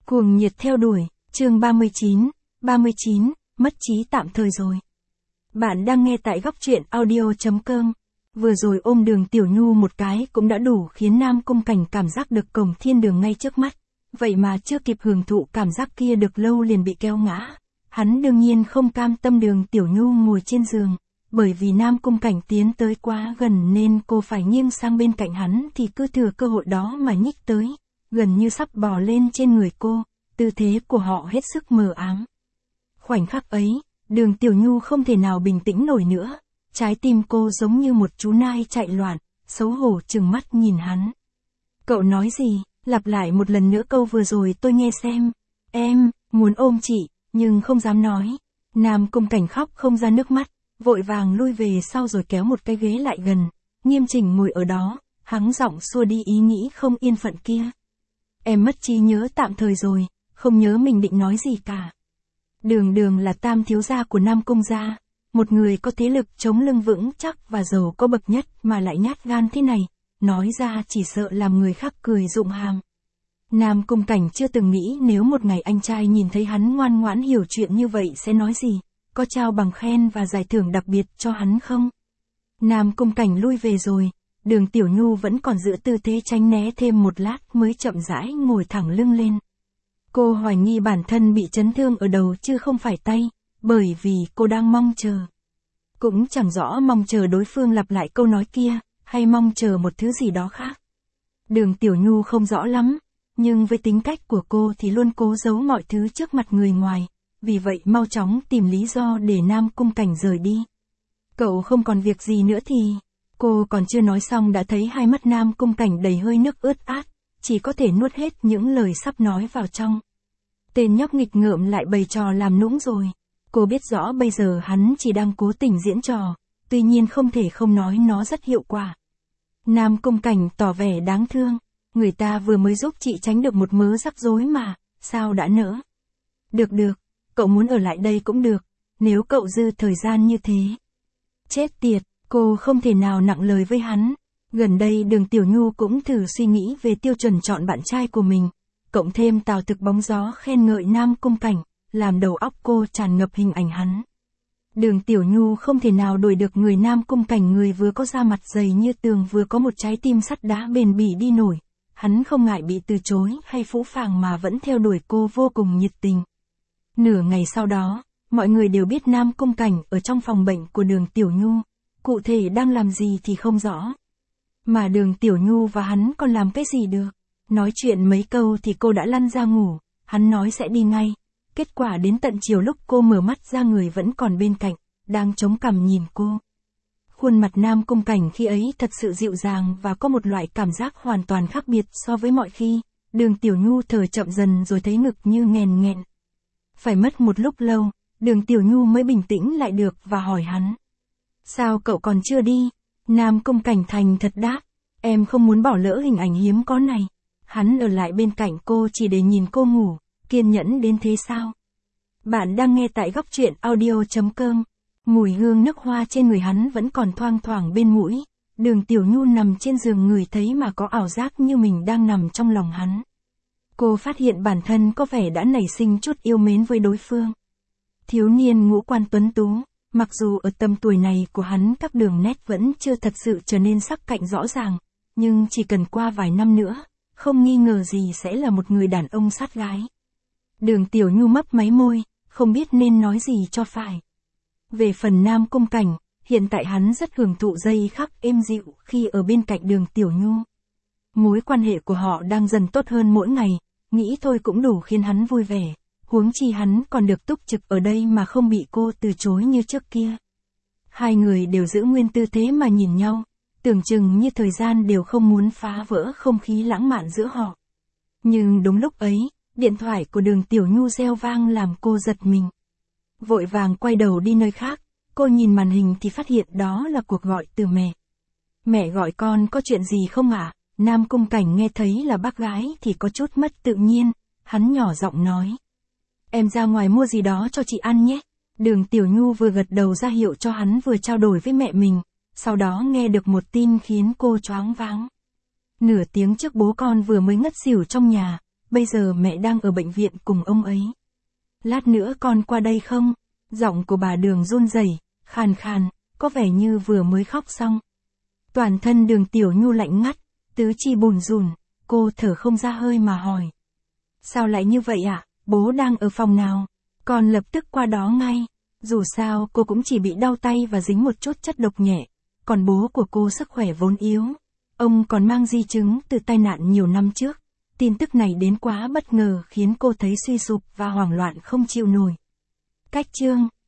Cuồng nhiệt theo đuổi, chương 39, mất trí tạm thời rồi. Bạn đang nghe tại góc truyện audio.com. Vừa rồi ôm Đường Tiểu Nhu một cái cũng đã đủ khiến Nam Cung Cảnh cảm giác được cổng thiên đường ngay trước mắt. Vậy mà chưa kịp hưởng thụ cảm giác kia được lâu liền bị kéo ngã. Hắn đương nhiên không cam tâm Đường Tiểu Nhu ngồi trên giường. Bởi vì Nam Cung Cảnh tiến tới quá gần nên cô phải nghiêng sang bên cạnh hắn thì cứ thừa cơ hội đó mà nhích tới. Gần như sắp bò lên trên người cô, tư thế của họ hết sức mờ ám. Khoảnh khắc ấy, Đường Tiểu Nhu không thể nào bình tĩnh nổi nữa, trái tim cô giống như một chú nai chạy loạn, xấu hổ trừng mắt nhìn hắn. Cậu nói gì, lặp lại một lần nữa câu vừa rồi tôi nghe xem. Em, muốn ôm chị, nhưng không dám nói. Nam Cung Cảnh khóc không ra nước mắt, vội vàng lui về sau rồi kéo một cái ghế lại gần, nghiêm chỉnh ngồi ở đó, hắng giọng xua đi ý nghĩ không yên phận kia. Em mất trí nhớ tạm thời rồi, không nhớ mình định nói gì cả. Đường là tam thiếu gia của Nam Cung gia, một người có thế lực chống lưng vững chắc và giàu có bậc nhất mà lại nhát gan thế này, nói ra chỉ sợ làm người khác cười rụng hàm. Nam Cung Cảnh chưa từng nghĩ nếu một ngày anh trai nhìn thấy hắn ngoan ngoãn hiểu chuyện như vậy sẽ nói gì, có trao bằng khen và giải thưởng đặc biệt cho hắn không? Nam Cung Cảnh lui về rồi. Đường Tiểu Nhu vẫn còn giữ tư thế tránh né thêm một lát mới chậm rãi ngồi thẳng lưng lên. Cô hoài nghi bản thân bị chấn thương ở đầu chứ không phải tay, bởi vì cô đang mong chờ. Cũng chẳng rõ mong chờ đối phương lặp lại câu nói kia, hay mong chờ một thứ gì đó khác. Đường Tiểu Nhu không rõ lắm, nhưng với tính cách của cô thì luôn cố giấu mọi thứ trước mặt người ngoài, vì vậy mau chóng tìm lý do để Nam Cung Cảnh rời đi. Cậu không còn việc gì nữa thì... Cô còn chưa nói xong đã thấy hai mắt Nam Cung Cảnh đầy hơi nước ướt át, chỉ có thể nuốt hết những lời sắp nói vào trong. Tên nhóc nghịch ngợm lại bày trò làm nũng rồi. Cô biết rõ bây giờ hắn chỉ đang cố tình diễn trò, tuy nhiên không thể không nói nó rất hiệu quả. Nam Cung Cảnh tỏ vẻ đáng thương, người ta vừa mới giúp chị tránh được một mớ rắc rối mà, sao đã nỡ. Được, cậu muốn ở lại đây cũng được, nếu cậu dư thời gian như thế. Chết tiệt. Cô không thể nào nặng lời với hắn. Gần đây Đường Tiểu Nhu cũng thử suy nghĩ về tiêu chuẩn chọn bạn trai của mình. Cộng thêm Tào Thực bóng gió khen ngợi Nam Cung Cảnh, làm đầu óc cô tràn ngập hình ảnh hắn. Đường Tiểu Nhu không thể nào đuổi được người Nam Cung Cảnh, người vừa có da mặt dày như tường vừa có một trái tim sắt đá bền bỉ đi nổi. Hắn không ngại bị từ chối hay phũ phàng mà vẫn theo đuổi cô vô cùng nhiệt tình. Nửa ngày sau đó, mọi người đều biết Nam Cung Cảnh ở trong phòng bệnh của Đường Tiểu Nhu. Cụ thể đang làm gì thì không rõ. Mà Đường Tiểu Nhu và hắn còn làm cái gì được. Nói chuyện mấy câu thì cô đã lăn ra ngủ, hắn nói sẽ đi ngay. Kết quả đến tận chiều lúc cô mở mắt ra người vẫn còn bên cạnh, đang chống cằm nhìn cô. Khuôn mặt Nam Cung Cảnh khi ấy thật sự dịu dàng và có một loại cảm giác hoàn toàn khác biệt so với mọi khi. Đường Tiểu Nhu thở chậm dần rồi thấy ngực như nghẹn nghẹn. Phải mất một lúc lâu, Đường Tiểu Nhu mới bình tĩnh lại được và hỏi hắn. Sao cậu còn chưa đi? Nam Cung Cảnh thành thật đáp. Em không muốn bỏ lỡ hình ảnh hiếm có này. Hắn ở lại bên cạnh cô chỉ để nhìn cô ngủ. Kiên nhẫn đến thế sao? Bạn đang nghe tại góc truyện audio.com. Mùi hương nước hoa trên người hắn vẫn còn thoang thoảng bên mũi. Đường Tiểu Nhu nằm trên giường ngửi thấy mà có ảo giác như mình đang nằm trong lòng hắn. Cô phát hiện bản thân có vẻ đã nảy sinh chút yêu mến với đối phương. Thiếu niên ngũ quan tuấn tú. Mặc dù ở tầm tuổi này của hắn các đường nét vẫn chưa thật sự trở nên sắc cạnh rõ ràng, nhưng chỉ cần qua vài năm nữa, không nghi ngờ gì sẽ là một người đàn ông sát gái. Đường Tiểu Nhu mấp máy môi, không biết nên nói gì cho phải. Về phần Nam Cung Cảnh, hiện tại hắn rất hưởng thụ giây khắc êm dịu khi ở bên cạnh Đường Tiểu Nhu. Mối quan hệ của họ đang dần tốt hơn mỗi ngày, nghĩ thôi cũng đủ khiến hắn vui vẻ. Huống chi hắn còn được túc trực ở đây mà không bị cô từ chối như trước kia. Hai người đều giữ nguyên tư thế mà nhìn nhau, tưởng chừng như thời gian đều không muốn phá vỡ không khí lãng mạn giữa họ. Nhưng đúng lúc ấy, điện thoại của Đường Tiểu Nhu reo vang làm cô giật mình. Vội vàng quay đầu đi nơi khác, cô nhìn màn hình thì phát hiện đó là cuộc gọi từ mẹ. Mẹ gọi con có chuyện gì không ạ? Nam Cung Cảnh nghe thấy là bác gái thì có chút mất tự nhiên, hắn nhỏ giọng nói. Em ra ngoài mua gì đó cho chị ăn nhé. Đường Tiểu Nhu vừa gật đầu ra hiệu cho hắn vừa trao đổi với mẹ mình, sau đó nghe được một tin khiến cô choáng váng. Nửa tiếng trước bố con vừa mới ngất xỉu trong nhà, bây giờ mẹ đang ở bệnh viện cùng ông ấy. Lát nữa con qua đây không? Giọng của bà Đường run rẩy, khàn khàn, có vẻ như vừa mới khóc xong. Toàn thân Đường Tiểu Nhu lạnh ngắt, tứ chi bùn rùn, cô thở không ra hơi mà hỏi. Sao lại như vậy ạ? Bố đang ở phòng nào? Con lập tức qua đó ngay. Dù sao cô cũng chỉ bị đau tay và dính một chút chất độc nhẹ, còn bố của cô sức khỏe vốn yếu. Ông còn mang di chứng từ tai nạn nhiều năm trước. Tin tức này đến quá bất ngờ khiến cô thấy suy sụp và hoảng loạn không chịu nổi. Cách chương